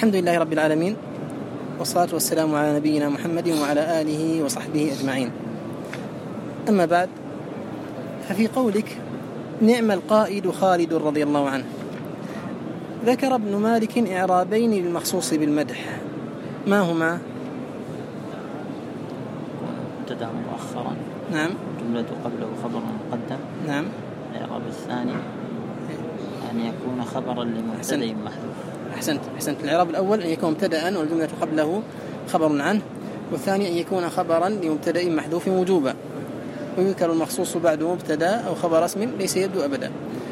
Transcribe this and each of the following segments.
الحمد لله رب العالمين، والصلاة والسلام على نبينا محمد وعلى آله وصحبه أجمعين. أما بعد، ففي قولك نعم القائد خالد رضي الله عنه، ذكر ابن مالك إعرابين للمخصوص بالمدح، ما هما؟ مبتدأ مؤخرا، نعم، جملة قبله خبر مقدم، نعم. الإعراب الثاني أن يكون خبرا لمبتدأ محذوف. أحسنت. الإعراب الأول أن يكون مبتدأ والجملة قبله خبر عنه، والثاني أن يكون خبرا لمبتدأ محذوف وجوبا، ويذكر المخصوص بعد مبتدأ أو خبر اسم ليس يبدو أبدا.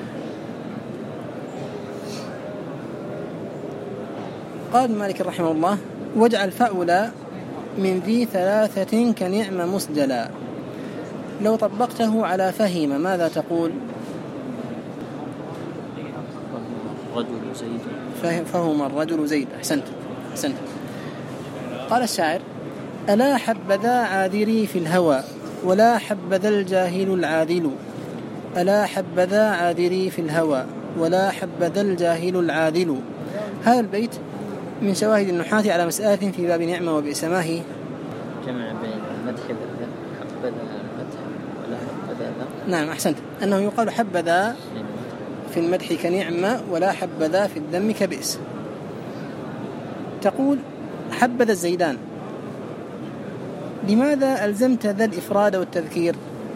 قال مالك رحمه الله: واجعل فأولى من ذي ثلاثة كنعم مسجلا. لو طبقته على فهم ماذا تقول؟ رجل زيد. فهم الرجل زيد. أحسنت. قال الشاعر: ألا حبذا عاذري في الهوى ولا حبذا الجاهل العاذل. ألا حبذا عاذري في الهوى ولا حبذا الجاهل العاذل. هذا البيت من شواهد النحاة على مسألة في باب نعمة وبئس ما هي. جمع بين المدح والذم. حبذا المدح ولا حبذا ذم. نعم، أحسنت، أنه يقال حبذا في المدح كنعمة ولا حبذا في الذم كبئس. تقول حبذا الزيدان، لماذا ألزمت ذا الإفراد والتذكير؟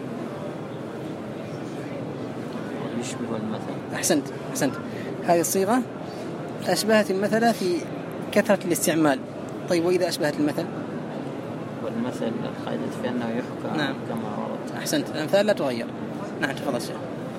يشبه المثل. أحسنت. هذه الصيغة أشبهت المثل في كثرة الاستعمال. طيب، وإذا أشبهت المثل؟ والمثل القاعدة في أنه يحكى. نعم. كما ورد. أحسنت، الأمثال لا تغير. نعم، تفضل شيخ.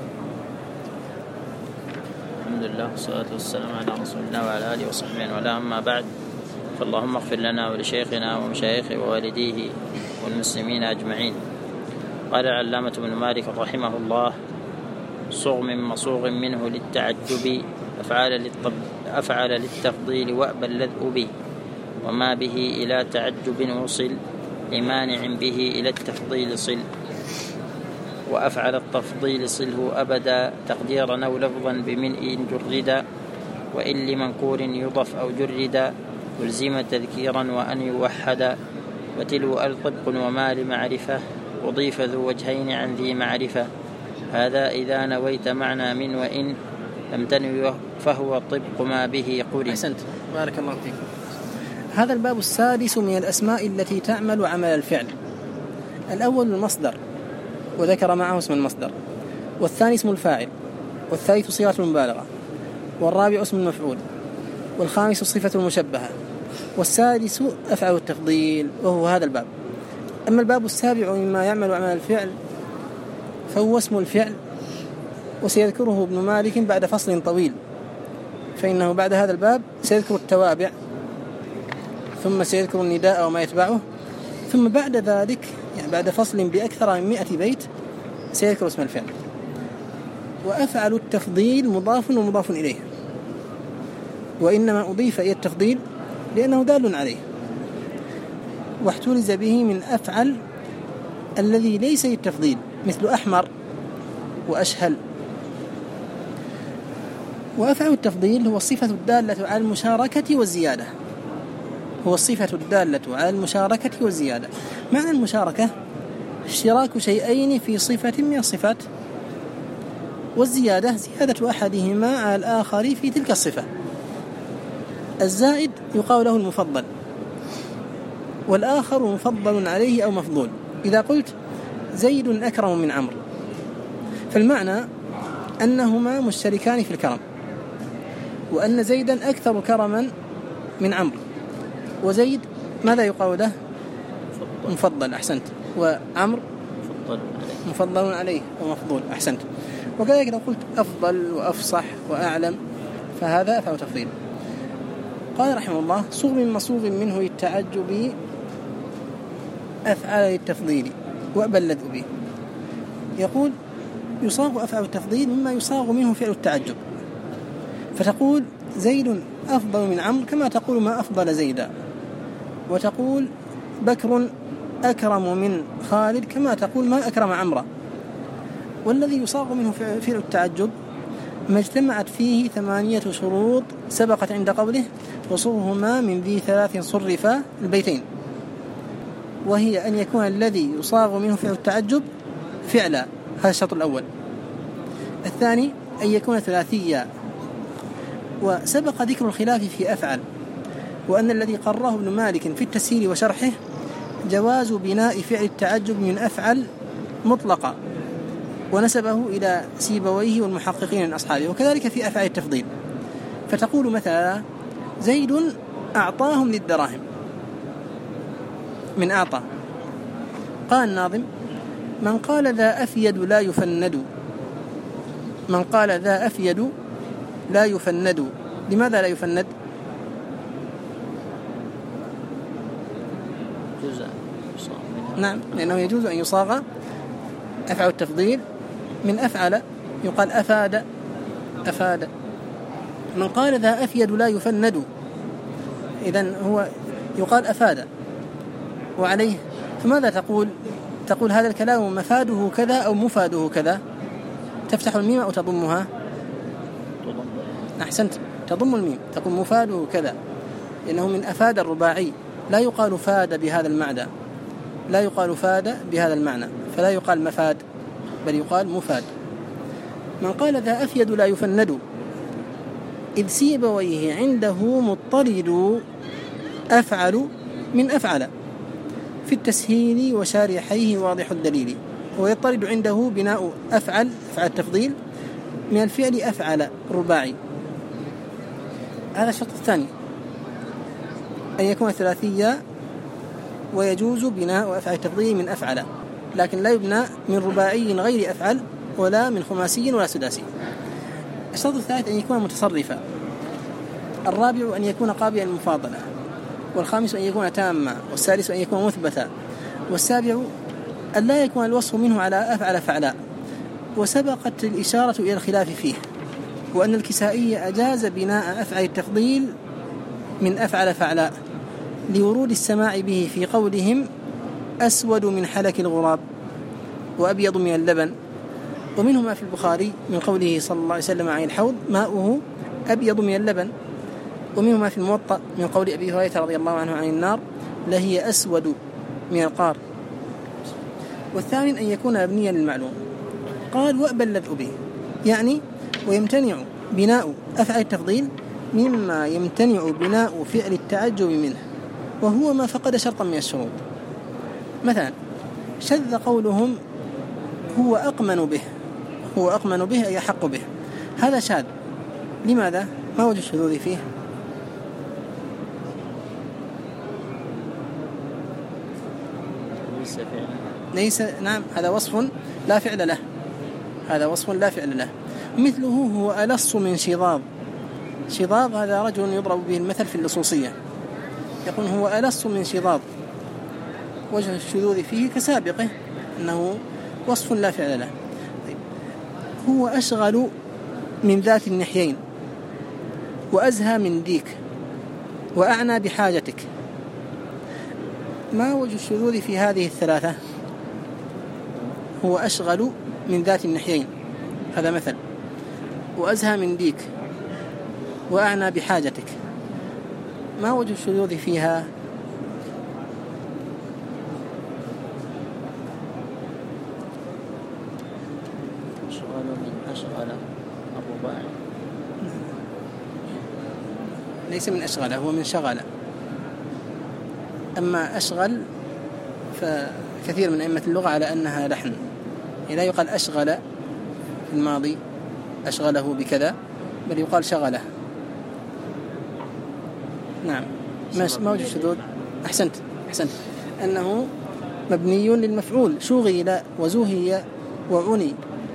الحمد لله والصلاة والسلام على رسول الله وعلى آله وصحبه ولا. أما بعد، فاللهم اغفر لنا ولشيخنا ومشايخه ووالديه والمسلمين أجمعين. قال العلامة ابن مالك رحمه الله: صغ من مصوغ منه للتعجب، أفعل للتفضيل وأبى اللذء، وما به إلى تعجب وصل، لمانع به إلى التفضيل صل، وأفعل التفضيل صله أبدا، تقديرا أو لفظا بملء جردا، وإن لمنكور يضف أو جردا، يلزم تذكيرا وأن يوحدا، وتلو طبق وما لمعرفة، وضيف ذو وجهين عن ذي معرفة، هذا إذا نويت معنى من، وإن لم تنوي فهو طبق ما به قرن. أحسنت، بارك الله فيكم. هذا الباب السادس من الأسماء التي تعمل عمل الفعل. الأول المصدر، وذكر معه اسم المصدر، والثاني اسم الفاعل، والثالث صيغة المبالغة، والرابع اسم المفعول، والخامس صفة المشبهة، والسادس أفعل التفضيل، وهو هذا الباب. أما الباب السابع مما يعمل عمل الفعل فهو اسم الفعل، وسيذكره ابن مالك بعد فصل طويل، فإنه بعد هذا الباب سيذكر التوابع، ثم سيذكر النداء وما يتبعه، ثم بعد ذلك يعني بعد فصل بأكثر من 100 بيت سيذكر اسم الفعل. وأفعل التفضيل مضاف ومضاف إليه، وإنما أضيف إلى التفضيل لأنه دال عليه، واحترز به من أفعل الذي ليس للتفضيل، مثل أحمر وأشهل. وأفعل التفضيل هو الصفة الدالة على المشاركة والزيادة. معنى المشاركة اشتراك شيئين في صفة من الصفات، والزيادة زيادة أحدهما على الآخر في تلك الصفة. الزائد يقال له المفضل، والآخر مفضل عليه أو مفضول. إذا قلت زيد أكرم من عمرو، فالمعنى أنهما مشتركان في الكرم، وأن زيدا أكثر كرما من عمرو، وزيد ماذا يقال له؟ مفضل. أحسنت. وعمرو مفضل عليه ومفضول. أحسنت. وكذلك لو قلت أفضل وأفصح وأعلم فهذا أفعل تفضيل. قال رحمه الله: صغ من مصوغ منه للتعجب، أفعل للتفضيل وأبى اللذء به. يقول يصاغ أفعل التفضيل مما يصاغ منه فعل التعجب، فتقول زيد أفضل من عمرو كما تقول ما أفضل زيدا، وتقول بكر أكرم من خالد كما تقول ما أكرم عمرو. والذي يصاغ منه فعل التعجب ما اجتمعت فيه 8 شروط سبقت عند قوله وصوهما من ذي 3 صرفا البيتين، وهي أن يكون الذي يصاغ منه فعل التعجب فعلا، هذا الشرط الأول. الثاني أن يكون ثلاثيا، وسبق ذكر الخلاف في أفعل، وأن الذي قرره ابن مالك في التسهيل وشرحه جواز بناء فعل التعجب من أفعل مطلقة، ونسبه إلى سيبويه والمحققين من أصحابه، وكذلك في أفعال التفضيل. فتقول مثلا زيد أعطاهم للدراهم من أعطى. قال الناظم من قال ذا أفيد لا يفند، من قال ذا أفيد لا يفند. لماذا لا يفند؟ نعم، لأنه يجوز أن يصاغ أفعل التفضيل من أفعل، يقال أفاد أفاد. من قال ذا أفيد لا يفند، إذن هو يقال أفاد. وعليه فماذا تقول؟ تقول هذا الكلام مفاده كذا أو مفاده كذا، تفتح الميم أو تضمها؟ أحسنت، تضم الميم، تقول مفاده كذا، لأنه من أفاد الرباعي، لا يقال فاد بهذا المعنى، لا يقال فاد بهذا المعنى، فلا يقال مفاد بل يقال مفاد. من قال ذا أفيد لا يفند إذ سيبويه عنده مضطرد أفعل من أفعل في التسهيل وشارحيه واضح الدليل. ويضطرد عنده بناء أفعل التفضيل من الفعل أفعل رباعي. هذا الشرط الثاني، أن يكون ثلاثيا، ويجوز بناء أفعل التفضيل من أفعل، لكن لا يبنى من رباعي غير أفعل ولا من خماسي ولا سداسي. الشرط الثالث أن يكون متصرفا. الرابع أن يكون قابلا للمفاضلة. والخامس أن يكون تاما. والسادس أن يكون مثبتا. والسابع أن لا يكون الوصف منه على أفعل فعلاء. وسبقت الإشارة إلى الخلاف فيه، وأن الكسائي أجاز بناء أفعل التفضيل من أفعل فعلاء لورود السماع به في قولهم أسود من حلك الغراب وأبيض من اللبن. ومنهما في البخاري من قوله صلى الله عليه وسلم عن الحوض ماؤه أبيض من اللبن. ومنهما في الموطأ من قول أبي هريرة رضي الله عنه عن النار لهي أسود من القار. والثامن أن يكون مبنيا للمعلوم. قال وأبى اللذ به، يعني ويمتنع بناء أفعل التفضيل مما يمتنع بناء فعل التعجب منه، وهو ما فقد شرطا من الشروط. مثلا شذ قولهم هو أقمن به، هو أقمن به أي أحق به، هذا شاذ. لماذا؟ ما وجه الشذوذ فيه؟ ليس، نعم، هذا وصف لا فعل له، هذا وصف لا فعل له. مثله هو ألص من شضاض. شضاض هذا رجل يضرب به المثل في اللصوصية، يقول هو ألص من شضاض. وجه الشذوذ فيه كسابقه أنه وصف لا فعل له. هو أشغل من ذات النحيين وأزهى من ديك وأعنى بحاجتك. ما وجه الشذوذ في هذه الثلاثة؟ هو أشغل من ذات النحيين، هذا مثل، وأزهى من ديك وأعنى بحاجتك. ما وجه الشذوذ فيها؟ ليس من أشغل، هو من شغل. أما أشغل فكثير من أئمة اللغة على أنها لحن، لا يقال أشغل في الماضي أشغله بكذا، بل يقال شغله. نعم. ما وجه الشذوذ؟ أحسنت أنه مبني للمفعول، شغل وزهي وعني.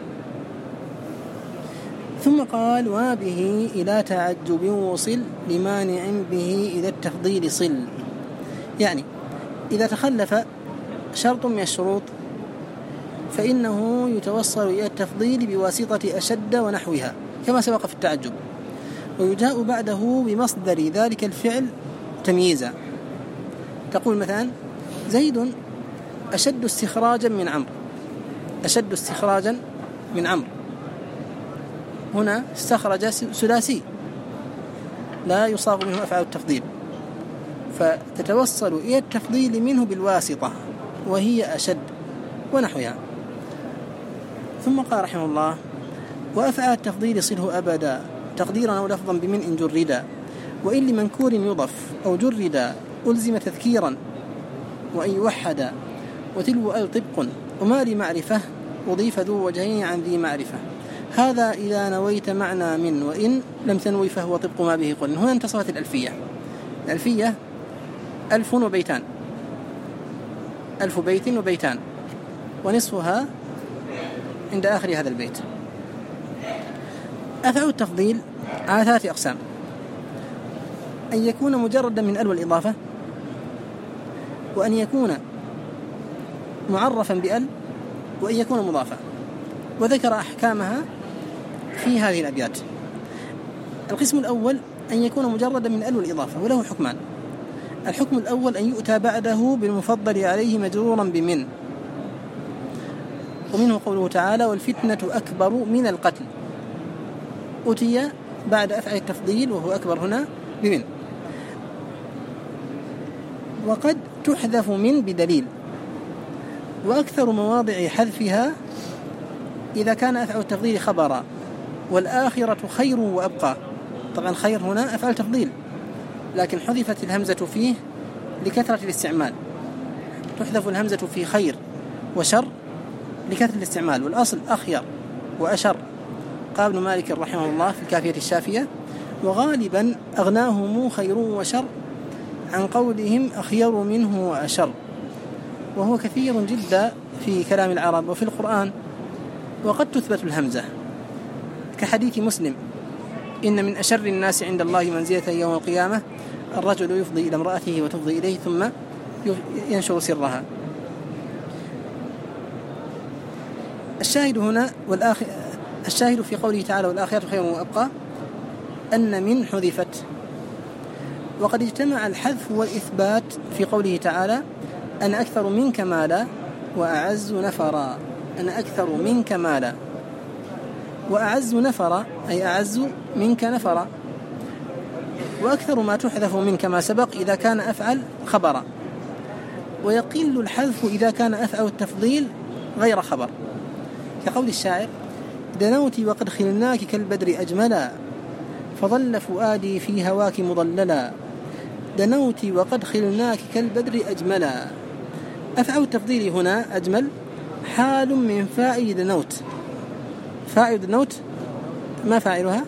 ثم قال وبه إلى تعجب وصل لمانع به إذا التفضيل صل. يعني إذا تخلف شرط من الشروط فإنه يتوصل إلى التفضيل بواسطة أشد ونحوها كما سبق في التعجب، ويجاء بعده بمصدر ذلك الفعل تمييزا. تقول مثلا زيد أشد استخراجا من عمرو، أشد استخراجا من عمرو. هنا استخرج ثلاثي لا يصاغ منه أفعال التفضيل، فتتوصل إلى التفضيل منه بالواسطة وهي أشد ونحوها. ثم قال رحمه الله: وأفعال التفضيل صله أبدا تقديرا أو لفظا بمن إن جردا، وإن لمنكور يضف أو جردا ألزم تذكيرا وإن يوحدا، وتلو أل طبق وما لمعرفة أضيف ذو وجهين عن ذي معرفة، هذا إذا نويت معنى من، وإن لم تنوي فهو طبق ما به قل. هنا انتصفت الألفية. الألفية 1000 وبيتان، 1000 بيت وبيتان، ونصفها عند آخر هذا البيت. أفعال التفضيل على 3 أقسام: أن يكون مجردا من أل والإضافة، وأن يكون معرفا بأل، وأن يكون مضافا. وذكر أحكامها في هذه الأبيات. القسم الأول أن يكون مجردا من أل والإضافة، وله حكمان: الحكم الأول أن يؤتى بعده بالمفضل عليه مجرورا بمن، ومنه قوله تعالى: والفتنة أكبر من القتل، أتي بعد أفعل التفضيل وهو أكبر هنا بمن. وقد تحذف من بدليل، وأكثر مواضع حذفها إذا كان أفعل التفضيل خبرا، والآخرة خير وأبقى. طبعا خير هنا أفعل تفضيل، لكن حذفت الهمزة فيه لكثرة الاستعمال. تحذف الهمزة في خير وشر لكثرة الاستعمال، والأصل أخير وأشر. قال ابن مالك رحمه الله في الكافية الشافية: وغالبا أغناهم خير وشر عن قولهم أخير منه وأشر. وهو كثير جدا في كلام العرب وفي القرآن. وقد تثبت الهمزة كحديث مسلم: إن من أشر الناس عند الله منزلة يوم القيامة الرجل يفضي إلى امرأته وتفضي إليه ثم ينشر سرها. الشاهد هنا الشاهد في قوله تعالى: والآخرة خير وأبقى، أن من حذفت. وقد اجتمع الحذف والإثبات في قوله تعالى: أنا أكثر منك مالا وأعز نفرا. أنا أكثر منك مالا وأعز نفرا، أي أعز منك نفرا. وأكثر ما تحذف من كما سبق إذا كان أفعل خبرا، ويقل الحذف إذا كان أفعل التفضيل غير خبر، كقول الشاعر: دنوت وقد خلناك كالبدر أجملا، فظل فؤادي في هواك مضللا. دنوت وقد خلناك كالبدر أجملا. أفعل التفضيل هنا أجمل حال من فاعل دنوت. فاعل دنوت ما فاعلها؟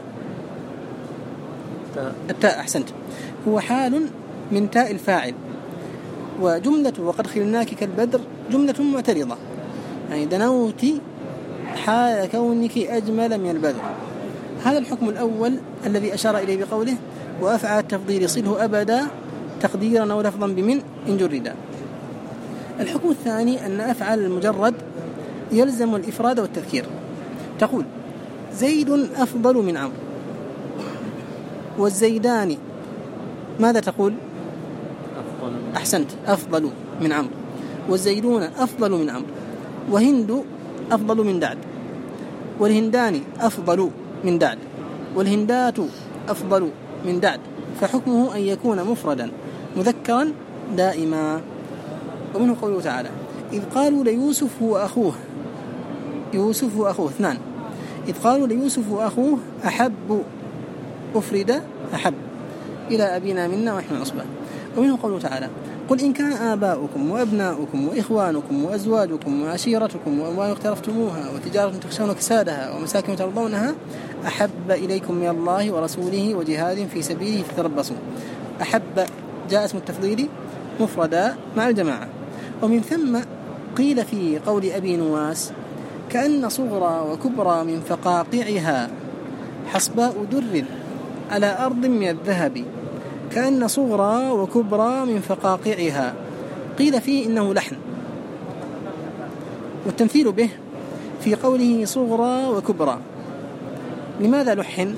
التاء. أحسنت، هو حال من تاء الفاعل. وجملة وقد خلناك كالبدر جملة معترضة، يعني دنوت حال كونك أجمل من البدر. هذا الحكم الأول الذي أشار إليه بقوله: وأفعل التفضيل صله أبدا تقديرا أو لفظا بمن إن جردا. الحكم الثاني أن أفعل المجرد يلزم الإفراد والتذكير. تقول: زيد أفضل من عمرو، والزيدان. ماذا تقول؟ أحسنت، أفضل من عمرو. والزيدون أفضل من عمرو. وهند أفضل من دعد. والهندان أفضل من دعد. والهندات أفضل من دعد. فحكمه أن يكون مفردا مذكرا دائما. ومنه قوله تعالى: إذ قالوا ليوسف وأخوه. يوسف وأخوه اثنان. إذ قالوا ليوسف وأخوه أحب، أفرد أحب، إلى أبينا منا ونحن عصبة. ومنه قوله تعالى: قل إن كان آباؤكم وأبناؤكم وإخوانكم وأزواجكم وعشيرتكم وأموال اقترفتموها وتجارة تخشون كسادها ومساكن ترضونها أحب إليكم من الله ورسوله وجهاد في سبيله فتربصوا. أحب جاء اسم التفضيل مفردا مع الجماعة. ومن ثم قيل في قول أبي نواس: كأن صغرى وكبرى من فقاقعها حصباء در على أرض من الذهب. كأن صغرى وكبرى من فقاقعها. قيل فيه إنه لحن، والتمثيل به في قوله صغرى وكبرى. لماذا لحن؟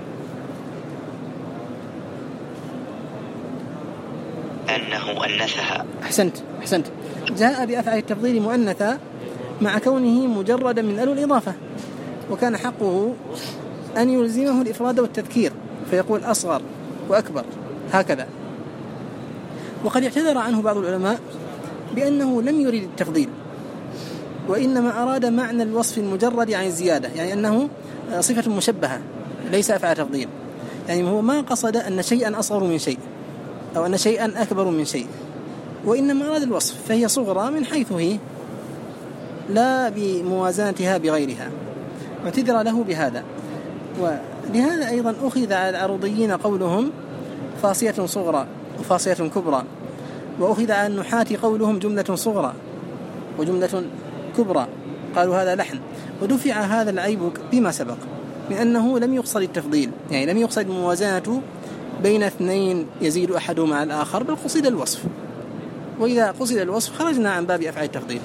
أنه أنثها. أحسنت. جاء بأفعال التفضيل مؤنثا مع كونه مجردا من أل الإضافة، وكان حقه أن يلزمه الإفراد والتذكير فيقول أصغر وأكبر هكذا. وقد اعتذر عنه بعض العلماء بأنه لم يريد التفضيل، وإنما أراد معنى الوصف المجرد عن الزيادة، يعني أنه صفة مشبهة ليس أفعال تفضيل، يعني هو ما قصد أن شيئا أصغر من شيء أو أن شيئا أكبر من شيء، وإنما أراد الوصف، فهي صغرى من حيث هي لا بموازنتها بغيرها، واعتذر له بهذا. ولهذا أيضا أخذ على العروضيين قولهم فاصية صغرى وفاصية كبرى، وأخذ على النحاة قولهم جملة صغرى وجملة كبرى، قالوا هذا لحن. ودفع هذا العيب بما سبق من أنه لم يقصد التفضيل، يعني لم يقصد الموازنة بين اثنين يزيد أحدهما على الآخر، بل قصد الوصف، وإذا قصد الوصف خرجنا عن باب أفعال التفضيل.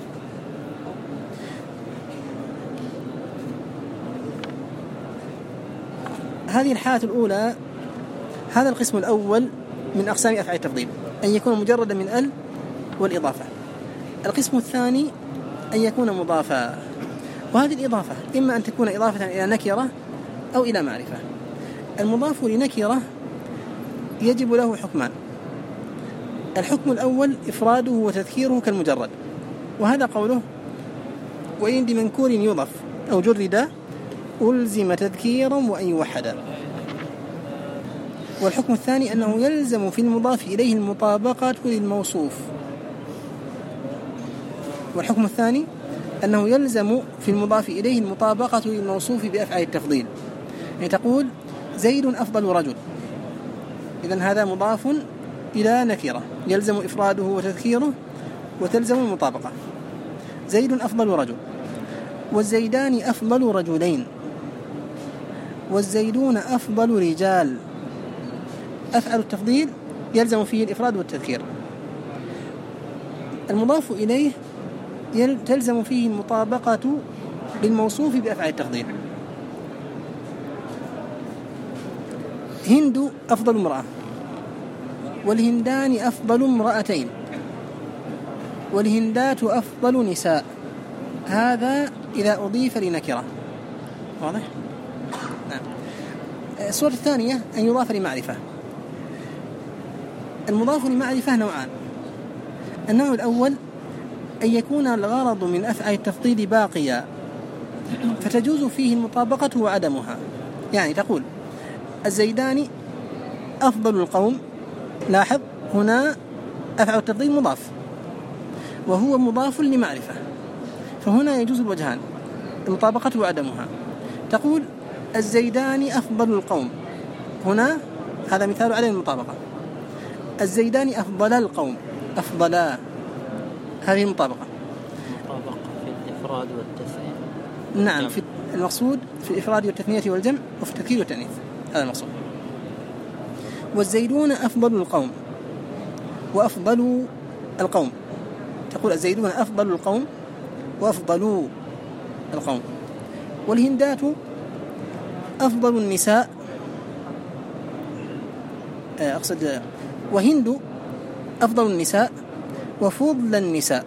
هذه الحالة الأولى، هذا القسم الأول من أقسام أفعال التفضيل، أن يكون مجردا من ال والإضافة. القسم الثاني أن يكون مضافا، وهذه الإضافة إما أن تكون إضافة إلى نكرة أو إلى معرفة. المضاف لنكرة يجب له حكمان: الحكم الأول إفراده وتذكيره كالمجرد، وهذا قوله وإن بمنكور يضف أو جرد ألزم تذكيرا وأن يوحدا. والحكم الثاني أنه يلزم في المضاف إليه المطابقة للموصوف. والحكم الثاني أنه يلزم في المضاف إليه المطابقة للموصوف بأفعال التفضيل، يعني تقول زيد أفضل رجل، إذن هذا مضاف إلى نكرة يلزم إفراده وتذكيره وتلزم المطابقة. زيد أفضل رجل، والزيدان أفضل رجلين، والزيدون أفضل رجال. أفعل التفضيل يلزم فيه الإفراد والتذكير. المضاف إليه تلزم فيه المطابقة للموصوف بأفعال التفضيل. هند أفضل امرأة، والهندان أفضل امرأتين، والهندات أفضل نساء. هذا إذا أضيف لنكرة. واضح؟ نعم. الصورة الثانية أن يضاف لمعرفة. المضاف لمعرفة نوعان: النوع الأول أن يكون الغرض من أفعال التفضيل باقيا فتجوز فيه المطابقة وعدمها، يعني تقول الزيدان أفضل القوم. لاحظ هنا أفعل التفضيل مضاف وهو مضاف لمعرفة، فهنا يجوز الوجهان: المطابقة وعدمها. تقول الزيدان أفضل القوم، هنا هذا مثال على المطابقة. الزيدان أفضل القوم، أفضلا، هذه المطابقة. مطابقة في الإفراد والتثنية. نعم، في المقصود في الإفراد والتثنية والجمع، وفي التذكير والتأنيث، هذا المقصود. والزيدون أفضل القوم وأفضل القوم، تقول الزيدون أفضل القوم وأفضل القوم. والهندات أفضل النساء، أقصد وهند أفضل النساء وفضل النساء.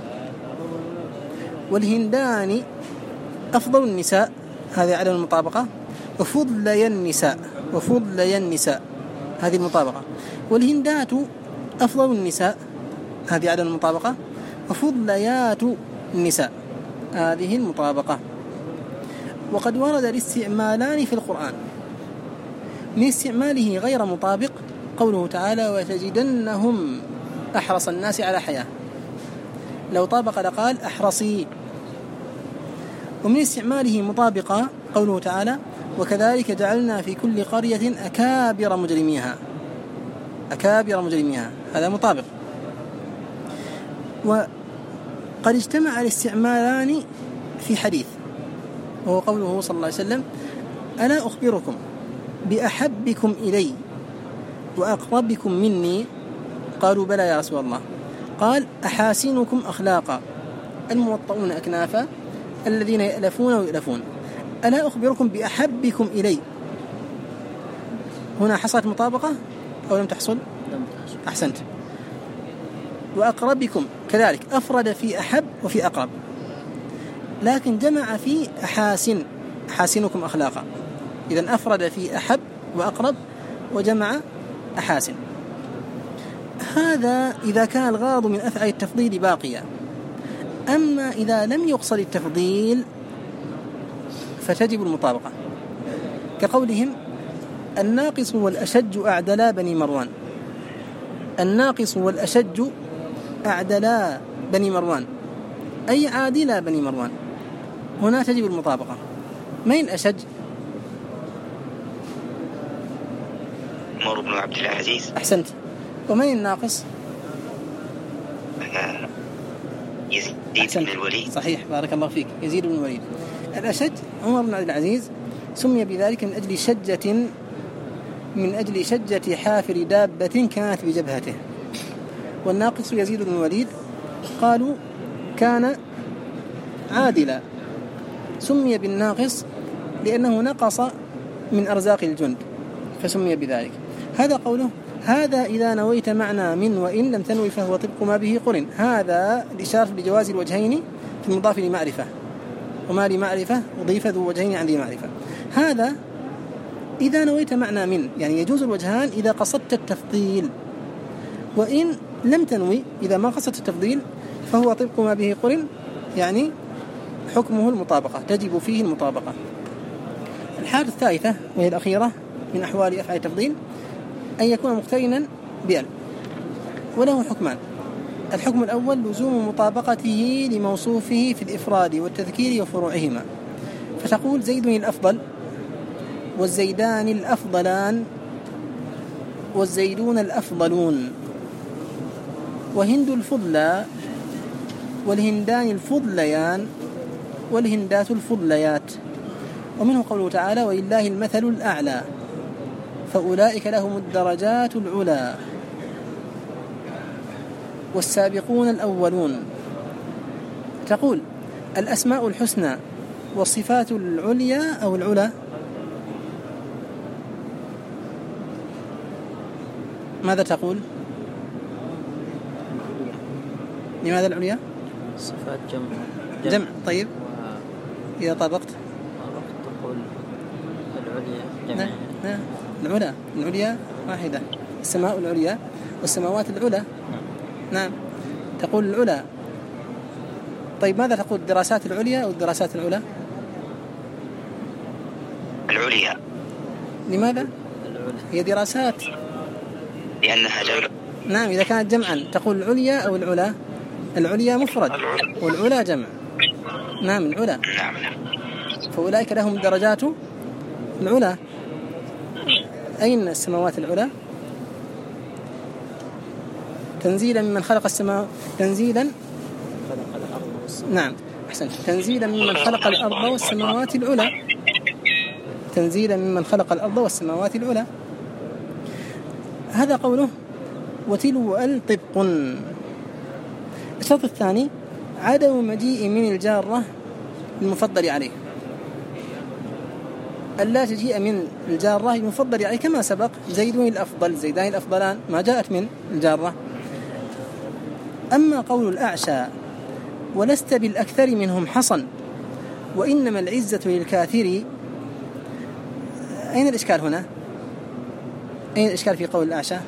والهندان أفضل النساء، هذه عدم المطابقة، وفضلي النساء، وفضلي النساء، هذه المطابقة. والهندات أفضل النساء، هذه عدم المطابقة، وفضليات النساء، هذه المطابقة. وقد ورد الاستعمالان في القرآن، من استعماله غير مطابق قوله تعالى وتجدنهم أحرص الناس على حياة، لو طابق لقال أحرصي. ومن استعماله مطابقة قوله تعالى وكذلك جعلنا في كل قرية أكابر مجرميها، أكابر مجرميها، هذا مطابق. وقد اجتمع الاستعمالان في حديث، وهو قوله صلى الله عليه وسلم ألا أخبركم بأحبكم إلي وأقربكم مني؟ قالوا بلى يا رسول الله. قال أحاسنكم أخلاقا الموطؤون أكنافا الذين يألفون ويؤلفون. ألا أخبركم بأحبكم إلي؟ هنا حصلت مطابقة أو لم تحصل؟ أحسنت. وأقربكم كذلك، أفرد في أحب وفي أقرب، لكن جمع في أحاسن، أحاسنكم أخلاقا. إذن أفرد في أحب وأقرب وجمع أحاسن. هذا إذا كان الغرض من أفعال التفضيل باقيا. أما إذا لم يقصد التفضيل فتجب المطابقة، كقولهم الناقص والأشج أعدلا بني مروان. الناقص والأشج أعدلا بني مروان أي عادلا بني مروان، هنا تجب المطابقة. من الأشج؟ عمر بن عبد العزيز. أحسنت. ومن الناقص؟ يزيد بن الوليد. صحيح، بارك الله فيك، يزيد بن الوليد. الأشج عمر بن عبد العزيز سمي بذلك من أجل شجة حافر دابة كانت بجبهته. والناقص يزيد بن الوليد قالوا كان عادلا، سمي بالناقص لأنه نقص من أرزاق الجند فسمي بذلك. هذا قوله هذا إذا نويت معنى من، وإن لم تنوي فهو طبق ما به قرن. هذا الإشارة لجواز الوجهين في المضاف لمعرفة، وما لمعرفة أضيف ذو وجهين عن ذي معرفة. هذا إذا نويت معنى من، يعني يجوز الوجهان إذا قصدت التفضيل، وإن لم تنوي إذا ما قصدت التفضيل فهو طبق ما به قرن، يعني حكمه المطابقة، تجب فيه المطابقة. الحالة الثالثة وهي الأخيرة من أحوال أفعال التفضيل أن يكون مقترنا بأل، وله حكمان. الحكم الأول لزوم مطابقته لموصوفه في الإفراد والتذكير وفروعهما، فتقول زيد الأفضل، والزيدان الأفضلان، والزيدون الأفضلون، وهند الفضلى، والهندان الفضليان، والهندات الفضليات. ومنه قوله تعالى ولله المثل الأعلى فأولئك لهم الدرجات العلى والسابقون الأولون. تقول الأسماء الحسنى والصفات العليا أو العلى. ماذا تقول؟ لماذا العليا؟ صفات جمع. طيب إذا طابقت تقول العليا جمع. العليا واحدة، السماء العليا والسماوات العلى. نعم تقول العلى. طيب ماذا تقول الدراسات العليا أو الدراسات العلى؟ العليا. لماذا؟ هي دراسات لأنها جمع. نعم إذا كانت جمعا تقول العليا أو العلى. العليا مفرد والعلى جمع. نعم العلى. نعم. فأولئك لهم درجات العلى. أين السماوات العلى؟ تنزيلا ممن خلق السماوات، تنزيلا. نعم أحسنت، تنزيلا ممن خلق الأرض والسماوات العلى، تنزيلا ممن خلق الأرض والسماوات العلى. هذا قوله وتلو طبق. الشرط الثاني عدم مجيء من الجارة المفضل عليه، ألا تجيء من الجارة المفضل عليه كما سبق زيدون الأفضل، زيدان الأفضلان، ما جاءت من الجارة. أما قول الأعشى ولست بالأكثر منهم حصن وإنما العزة للكاثر، أين الإشكال هنا؟ أين الإشكال في قول الأعشى؟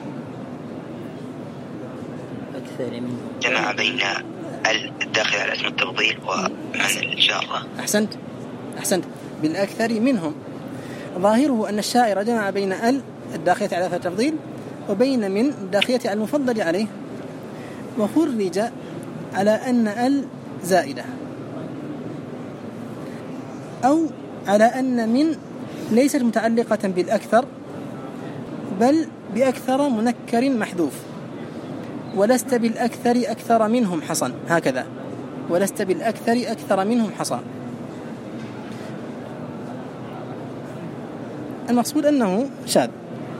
أكثر منهم، جمع بين الداخل على اسم التفضيل ومن الجارة. أحسنت بالأكثر منهم. ظاهره أن الشاعر جمع بين الداخلة على التفضيل وبين من الداخلة على المفضل عليه، وخرج على أن زائدة، أو على أن من ليست متعلقة بالأكثر بل بأكثر منكر محذوف. ولست بالأكثر أكثر منهم حصن، هكذا ولست بالأكثر أكثر منهم حصن. المقصود أنه شاذ.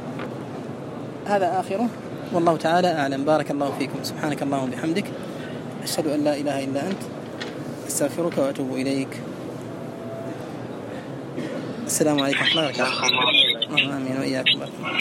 هذا آخره والله تعالى أعلم. بارك الله فيكم. سبحانك اللهم وبحمدك أشهد أن لا إله إلا أنت أستغفرك وأتوب إليك. السلام عليكم ورحمة الله وبركاته. آمين وإياكم.